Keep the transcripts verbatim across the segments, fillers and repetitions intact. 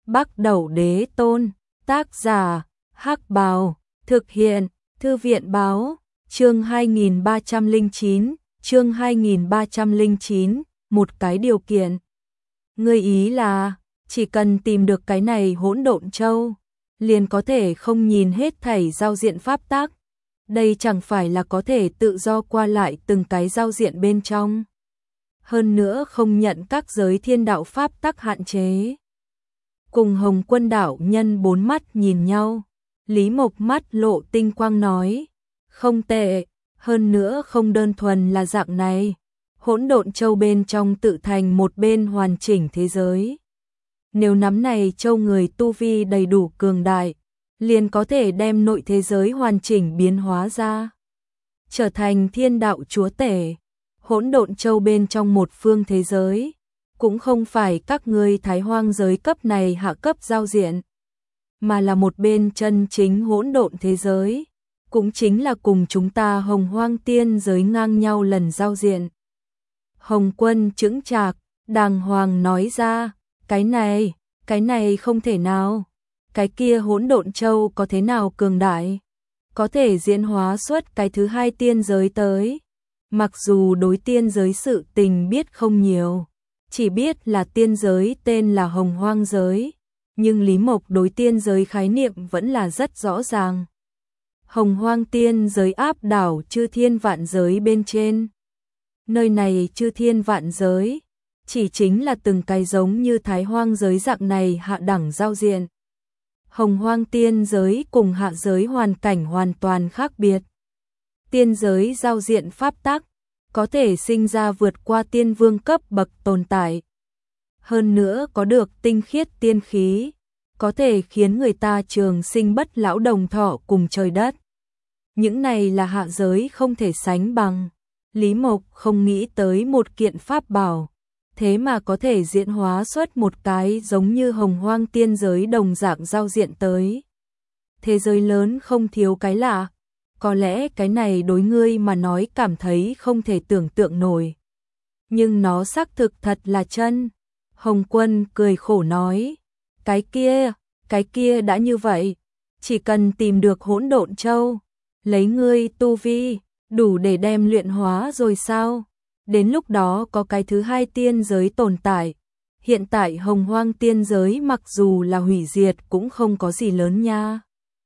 Bắc Đẩu Đế Tôn, tác giả, Hắc Bào, thực hiện, Thư viện báo, chương hai nghìn ba trăm lẻ chín, chương hai nghìn ba trăm lẻ chín, một cái điều kiện. Ngươi ý là, chỉ cần tìm được cái này hỗn độn châu, liền có thể không nhìn hết thảy giao diện pháp tắc. Đây chẳng phải là có thể tự do qua lại từng cái giao diện bên trong. Hơn nữa không nhận các giới thiên đạo pháp tắc hạn chế. Cùng Hồng Quân đạo nhân bốn mắt nhìn nhau, Lý Mộc mắt lộ tinh quang nói, không tệ, hơn nữa không đơn thuần là dạng này. Hỗn độn châu bên trong tự thành một bên hoàn chỉnh thế giới. Nếu nắm này châu người tu vi đầy đủ cường đại, liền có thể đem nội thế giới hoàn chỉnh biến hóa ra, trở thành thiên đạo chúa tể. Hỗn độn châu bên trong một phương thế giới, cũng không phải các ngươi Thái Hoang giới cấp này hạ cấp giao diện, mà là một bên chân chính hỗn độn thế giới, cũng chính là cùng chúng ta Hồng Hoang tiên giới ngang nhau lần giao diện. Hồng Quân chững chạc, đàng hoàng nói ra, cái này, cái này không thể nào, cái kia hỗn độn châu có thế nào cường đại, có thể diễn hóa xuất cái thứ hai tiên giới tới. Mặc dù đối tiên giới sự tình biết không nhiều, chỉ biết là tiên giới tên là Hồng Hoang giới, nhưng Lý Mộc đối tiên giới khái niệm vẫn là rất rõ ràng. Hồng Hoang tiên giới áp đảo chư thiên vạn giới bên trên. Nơi này chư thiên vạn giới, chỉ chính là từng cái giống như Thái Hoang giới dạng này hạ đẳng giao diện. Hồng Hoang tiên giới cùng hạ giới hoàn cảnh hoàn toàn khác biệt. Tiên giới giao diện pháp tắc, có thể sinh ra vượt qua tiên vương cấp bậc tồn tại. Hơn nữa có được tinh khiết tiên khí, có thể khiến người ta trường sinh bất lão đồng thọ cùng trời đất. Những này là hạ giới không thể sánh bằng. Lý Mộc không nghĩ tới một kiện pháp bảo, thế mà có thể diễn hóa xuất một cái giống như Hồng Hoang tiên giới đồng dạng giao diện tới. Thế giới lớn không thiếu cái lạ, có lẽ cái này đối ngươi mà nói cảm thấy không thể tưởng tượng nổi. Nhưng nó xác thực thật là chân. Hồng Quân cười khổ nói, cái kia, cái kia đã như vậy, chỉ cần tìm được hỗn độn châu, lấy ngươi tu vi, đủ để đem luyện hóa rồi sao? Đến lúc đó có cái thứ hai tiên giới tồn tại. Hiện tại Hồng Hoang tiên giới mặc dù là hủy diệt cũng không có gì lớn nha.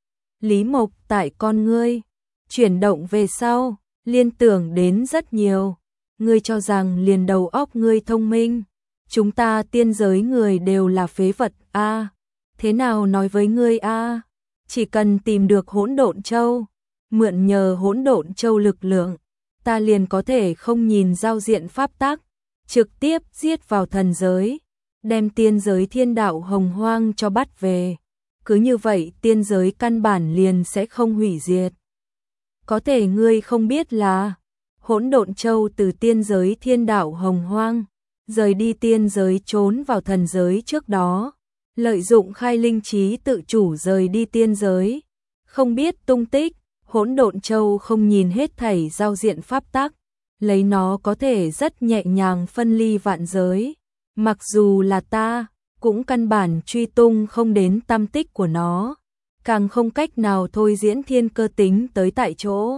Lý Mộc tại con ngươi chuyển động về sau, liên tưởng đến rất nhiều. Ngươi cho rằng liền đầu óc ngươi thông minh, chúng ta tiên giới người đều là phế vật a? À, thế nào nói với ngươi a? À? Chỉ cần tìm được hỗn độn châu, mượn nhờ hỗn độn châu lực lượng, ta liền có thể không nhìn giao diện pháp tắc, trực tiếp giết vào thần giới, đem tiên giới thiên đạo Hồng Hoang cho bắt về. Cứ như vậy tiên giới căn bản liền sẽ không hủy diệt. Có thể ngươi không biết là, hỗn độn châu từ tiên giới thiên đạo Hồng Hoang, rời đi tiên giới trốn vào thần giới trước đó, lợi dụng khai linh trí tự chủ rời đi tiên giới, không biết tung tích. Hỗn độn châu không nhìn hết thảy giao diện pháp tắc, lấy nó có thể rất nhẹ nhàng phân ly vạn giới. Mặc dù là ta, cũng căn bản truy tung không đến tâm tích của nó, càng không cách nào thôi diễn thiên cơ tính tới tại chỗ.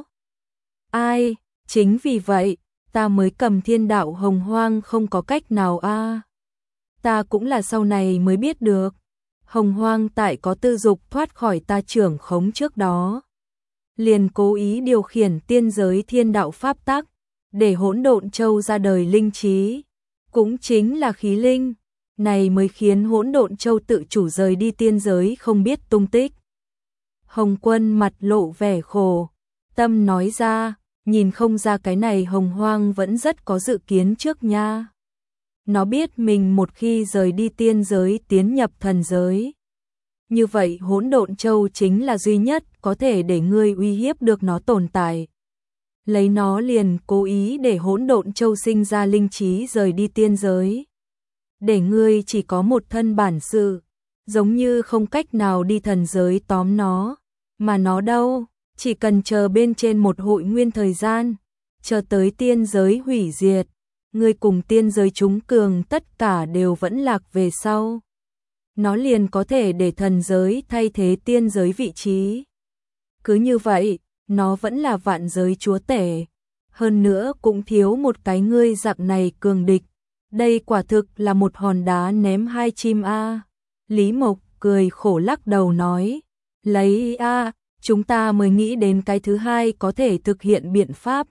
Ai, chính vì vậy, ta mới cầm thiên đạo Hồng Hoang không có cách nào a. À. Ta cũng là sau này mới biết được, Hồng Hoang tại có tư dục thoát khỏi ta trưởng khống trước đó, liền cố ý điều khiển tiên giới thiên đạo pháp tắc, để hỗn độn châu ra đời linh trí, cũng chính là khí linh, này mới khiến hỗn độn châu tự chủ rời đi tiên giới không biết tung tích. Hồng Quân mặt lộ vẻ khổ, tâm nói ra, nhìn không ra cái này Hồng Hoang vẫn rất có dự kiến trước nha. Nó biết mình một khi rời đi tiên giới tiến nhập thần giới, như vậy hỗn độn châu chính là duy nhất có thể để ngươi uy hiếp được nó tồn tại. Lấy nó liền cố ý để hỗn độn châu sinh ra linh trí rời đi tiên giới. Để ngươi chỉ có một thân bản sự, giống như không cách nào đi thần giới tóm nó. Mà nó đâu, chỉ cần chờ bên trên một hội nguyên thời gian, chờ tới tiên giới hủy diệt, ngươi cùng tiên giới chúng cường tất cả đều vẫn lạc về sau. nó liền có thể để thần giới thay thế tiên giới vị trí. Cứ như vậy, nó vẫn là vạn giới chúa tể. Hơn nữa cũng thiếu một cái ngươi dạng này cường địch. Đây quả thực là một hòn đá ném hai chim a. Lý Mộc cười khổ lắc đầu nói, lấy a, chúng ta mới nghĩ đến cái thứ hai có thể thực hiện biện pháp.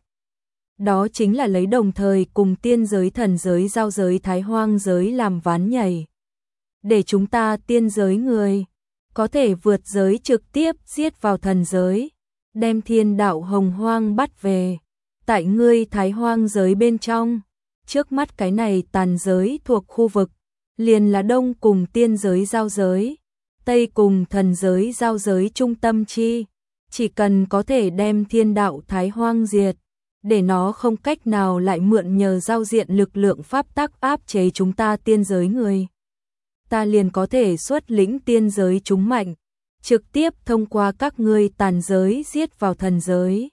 Đó chính là lấy đồng thời cùng tiên giới thần giới giao giới Thái Hoang giới làm ván nhảy. Để chúng ta tiên giới người có thể vượt giới trực tiếp giết vào thần giới, đem thiên đạo hồng hoang bắt về. Tại ngươi Thái Hoang giới bên trong, trước mắt cái này tàn giới thuộc khu vực, liền là đông cùng tiên giới giao giới, tây cùng thần giới giao giới trung tâm chi. Chỉ cần có thể đem thiên đạo Thái Hoang diệt, để nó không cách nào lại mượn nhờ giao diện lực lượng pháp tắc áp chế chúng ta tiên giới người. Ta liền có thể xuất lĩnh tiên giới chúng mạnh, trực tiếp thông qua các ngươi tàn giới giết vào thần giới.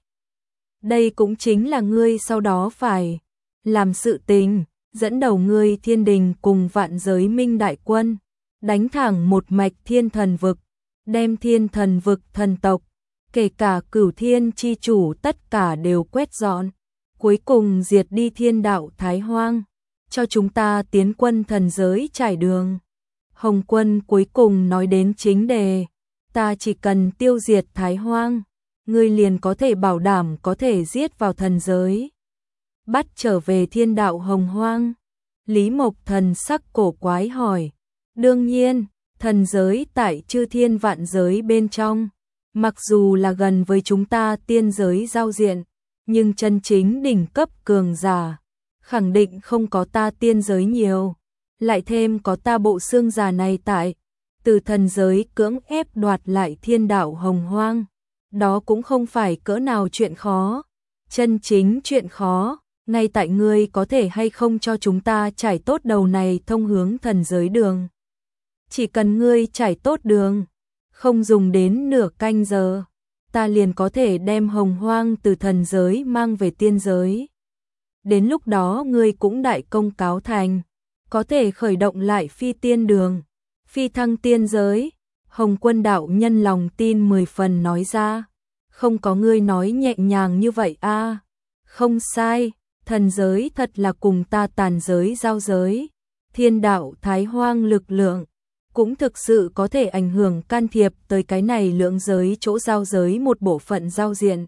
Đây cũng chính là ngươi sau đó phải làm sự tình, dẫn đầu ngươi thiên đình cùng vạn giới minh đại quân, đánh thẳng một mạch thiên thần vực, đem thiên thần vực thần tộc, kể cả cửu thiên chi chủ tất cả đều quét dọn, cuối cùng diệt đi thiên đạo Thái Hoang, cho chúng ta tiến quân thần giới trải đường. Hồng Quân cuối cùng nói đến chính đề, ta chỉ cần tiêu diệt Thái Hoang, ngươi liền có thể bảo đảm có thể giết vào thần giới, bắt trở về thiên đạo hồng hoang. Lý Mộc thần sắc cổ quái hỏi, đương nhiên, thần giới tại chư thiên vạn giới bên trong, mặc dù là gần với chúng ta tiên giới giao diện, nhưng chân chính đỉnh cấp cường giả, khẳng định không có ta tiên giới nhiều, lại thêm có ta bộ xương già này tại, từ thần giới cưỡng ép đoạt lại thiên đạo hồng hoang, đó cũng không phải cỡ nào chuyện khó, chân chính chuyện khó, ngay tại ngươi có thể hay không cho chúng ta trải tốt đầu này thông hướng thần giới đường. Chỉ cần ngươi trải tốt đường, không dùng đến nửa canh giờ, ta liền có thể đem hồng hoang từ thần giới mang về tiên giới. Đến lúc đó ngươi cũng đại công cáo thành, có thể khởi động lại phi tiên đường, phi thăng tiên giới. Hồng Quân đạo nhân lòng tin mười phần nói ra, không có ngươi nói nhẹ nhàng như vậy a. À, không sai, thần giới thật là cùng ta tàn giới giao giới, thiên đạo Thái Hoang lực lượng cũng thực sự có thể ảnh hưởng can thiệp tới cái này lượng giới chỗ giao giới một bộ phận giao diện.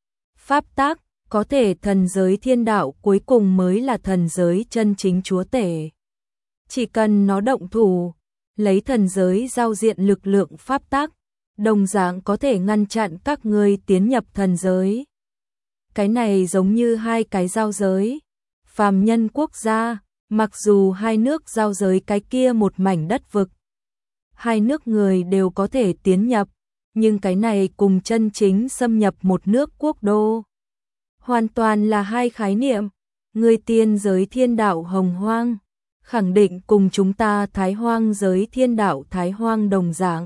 Pháp tác, có thể thần giới thiên đạo cuối cùng mới là thần giới chân chính chúa tể. Chỉ cần nó động thủ, lấy thần giới giao diện lực lượng pháp tác, đồng dạng có thể ngăn chặn các ngươi tiến nhập thần giới. Cái này giống như hai cái giao giới, phàm nhân quốc gia, mặc dù hai nước giao giới cái kia một mảnh đất vực, hai nước người đều có thể tiến nhập, nhưng cái này cùng chân chính xâm nhập một nước quốc đô, hoàn toàn là hai khái niệm. Người tiên giới thiên đạo hồng hoang, khẳng định cùng chúng ta Thái Hoang giới thiên đạo Thái Hoang đồng dạng,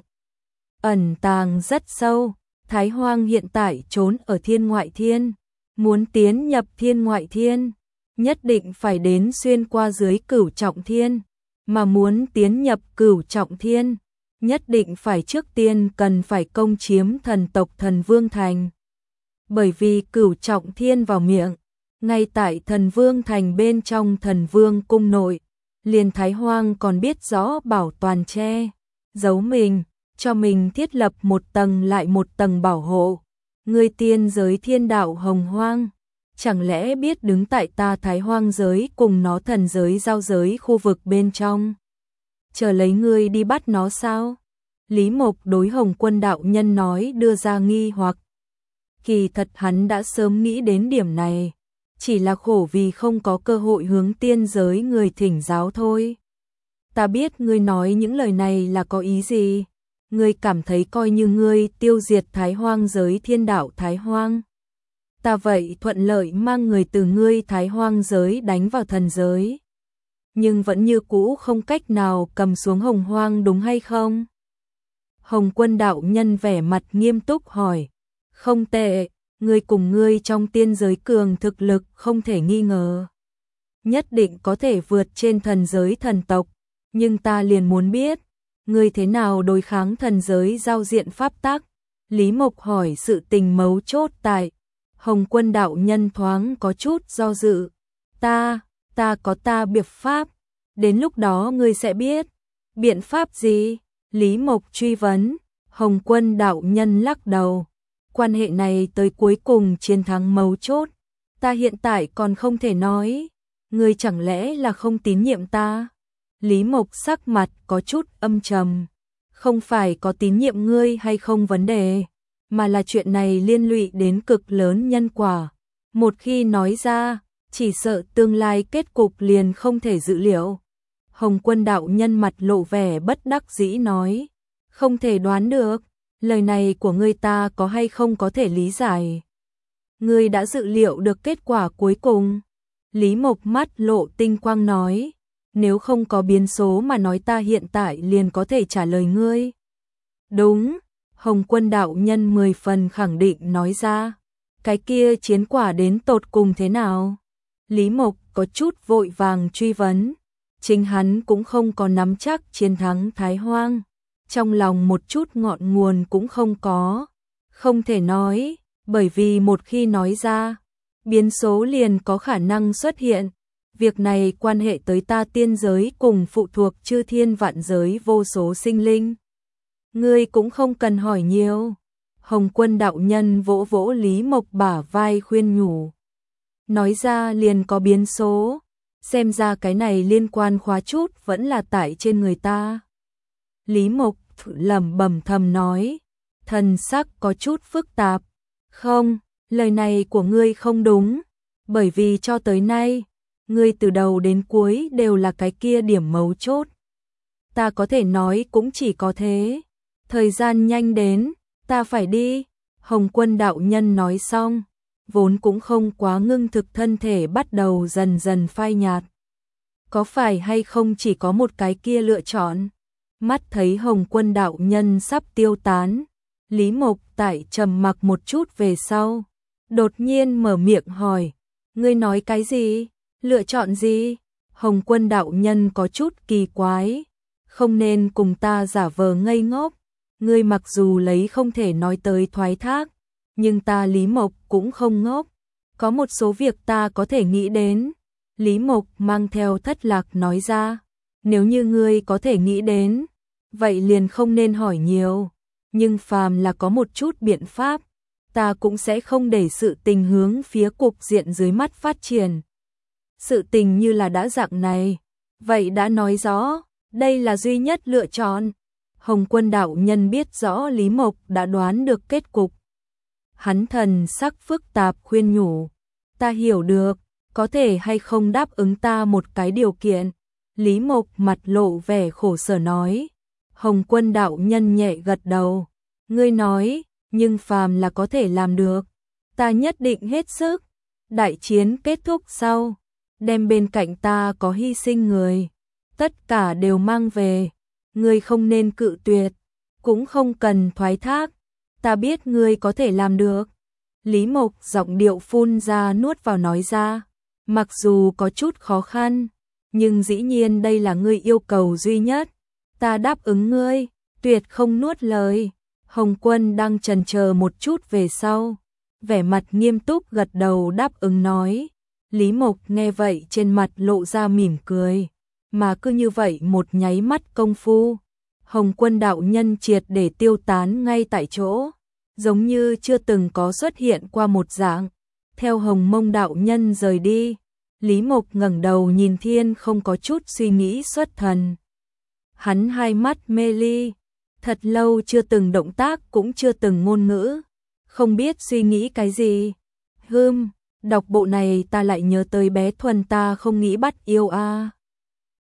ẩn tàng rất sâu. Thái Hoang hiện tại trốn ở thiên ngoại thiên, muốn tiến nhập thiên ngoại thiên, nhất định phải đến xuyên qua dưới cửu trọng thiên, mà muốn tiến nhập cửu trọng thiên, nhất định phải trước tiên cần phải công chiếm thần tộc Thần Vương Thành. Bởi vì cửu trọng thiên vào miệng, ngay tại Thần Vương Thành bên trong Thần Vương cung nội, liền Thái Hoang còn biết rõ bảo toàn che giấu mình, cho mình thiết lập một tầng lại một tầng bảo hộ. Người tiên giới thiên đạo hồng hoang, chẳng lẽ biết đứng tại ta Thái Hoang giới cùng nó thần giới giao giới khu vực bên trong, chờ lấy ngươi đi bắt nó sao? Lý Mộc đối Hồng Quân đạo nhân nói đưa ra nghi hoặc. Kỳ thật hắn đã sớm nghĩ đến điểm này, chỉ là khổ vì không có cơ hội hướng tiên giới người thỉnh giáo thôi. Ta biết ngươi nói những lời này là có ý gì, ngươi cảm thấy coi như ngươi tiêu diệt Thái Hoang giới thiên đạo Thái Hoang, ta vậy thuận lợi mang người từ ngươi Thái Hoang giới đánh vào thần giới, nhưng vẫn như cũ không cách nào cầm xuống hồng hoang đúng hay không? Hồng Quân đạo nhân vẻ mặt nghiêm túc hỏi. Không tệ, ngươi cùng ngươi trong tiên giới cường thực lực không thể nghi ngờ, nhất định có thể vượt trên thần giới thần tộc, nhưng ta liền muốn biết, ngươi thế nào đối kháng thần giới giao diện pháp tắc? Lý Mộc hỏi sự tình mấu chốt tại. Hồng Quân đạo nhân thoáng có chút do dự. Ta, ta có ta biện pháp. Đến lúc đó ngươi sẽ biết. Biện pháp gì? Lý Mộc truy vấn. Hồng Quân đạo nhân lắc đầu. Quan hệ này tới cuối cùng chiến thắng mấu chốt. Ta hiện tại còn không thể nói. Ngươi chẳng lẽ là không tín nhiệm ta? Lý Mộc sắc mặt có chút âm trầm. Không phải có tín nhiệm ngươi hay không vấn đề, mà là chuyện này liên lụy đến cực lớn nhân quả. Một khi nói ra, chỉ sợ tương lai kết cục liền không thể dự liệu. Hồng Quân đạo nhân mặt lộ vẻ bất đắc dĩ nói. Không thể đoán được, lời này của ngươi ta có hay không có thể lý giải. Ngươi đã dự liệu được kết quả cuối cùng. Lý Mộc mắt lộ tinh quang nói. Nếu không có biến số mà nói ta hiện tại liền có thể trả lời ngươi. Đúng, Hồng Quân đạo nhân mười phần khẳng định nói ra. Cái kia chiến quả đến tột cùng thế nào? Lý Mộc có chút vội vàng truy vấn. Chính hắn cũng không có nắm chắc chiến thắng Thái Hoang. Trong lòng một chút ngọn nguồn cũng không có. Không thể nói, bởi vì một khi nói ra, biến số liền có khả năng xuất hiện. Việc này quan hệ tới ta tiên giới cùng phụ thuộc chư thiên vạn giới vô số sinh linh. Ngươi cũng không cần hỏi nhiều. Hồng Quân đạo nhân vỗ vỗ Lý Mộc bả vai khuyên nhủ. Nói ra liền có biến số. Xem ra cái này liên quan khóa chút vẫn là tại trên người ta. Lý Mộc lẩm bẩm thầm nói. Thần sắc có chút phức tạp. Không, lời này của ngươi không đúng. Bởi vì cho tới nay, ngươi từ đầu đến cuối đều là cái kia điểm mấu chốt. Ta có thể nói cũng chỉ có thế. Thời gian nhanh đến, ta phải đi. Hồng Quân đạo nhân nói xong, vốn cũng không quá ngưng thực thân thể bắt đầu dần dần phai nhạt. Có phải hay không chỉ có một cái kia lựa chọn? Mắt thấy Hồng Quân đạo nhân sắp tiêu tán, Lý Mộc tại trầm mặc một chút về sau, đột nhiên mở miệng hỏi, ngươi nói cái gì? Lựa chọn gì? Hồng Quân đạo nhân có chút kỳ quái, không nên cùng ta giả vờ ngây ngốc. Ngươi mặc dù lấy không thể nói tới thoái thác, nhưng ta Lý Mộc cũng không ngốc. Có một số việc ta có thể nghĩ đến. Lý Mộc mang theo thất lạc nói ra. Nếu như ngươi có thể nghĩ đến, vậy liền không nên hỏi nhiều. Nhưng phàm là có một chút biện pháp, ta cũng sẽ không để sự tình hướng phía cục diện dưới mắt phát triển. Sự tình như là đã dạng này, vậy đã nói rõ, đây là duy nhất lựa chọn. Hồng Quân đạo nhân biết rõ Lý Mộc đã đoán được kết cục. Hắn thần sắc phức tạp khuyên nhủ, ta hiểu được, có thể hay không đáp ứng ta một cái điều kiện. Lý Mộc mặt lộ vẻ khổ sở nói. Hồng Quân đạo nhân nhẹ gật đầu, ngươi nói, nhưng phàm là có thể làm được, ta nhất định hết sức. Đại chiến kết thúc sau, đem bên cạnh ta có hy sinh người, tất cả đều mang về. Ngươi không nên cự tuyệt, cũng không cần thoái thác, ta biết ngươi có thể làm được. Lý Mộc giọng điệu phun ra nuốt vào nói ra, mặc dù có chút khó khăn, nhưng dĩ nhiên đây là ngươi yêu cầu duy nhất. Ta đáp ứng ngươi, tuyệt không nuốt lời. Hồng Quân đang chần chờ một chút về sau, vẻ mặt nghiêm túc gật đầu đáp ứng nói. Lý Mộc nghe vậy trên mặt lộ ra mỉm cười, mà cứ như vậy một nháy mắt công phu, Hồng Quân đạo nhân triệt để tiêu tán ngay tại chỗ, giống như chưa từng có xuất hiện qua một dạng. Theo Hồng Mông đạo nhân rời đi, Lý Mộc ngẩng đầu nhìn thiên không có chút suy nghĩ xuất thần. Hắn hai mắt mê ly, thật lâu chưa từng động tác cũng chưa từng ngôn ngữ, không biết suy nghĩ cái gì. Hừm, đọc bộ này ta lại nhớ tới bé Thuần ta không nghĩ bắt yêu a. À.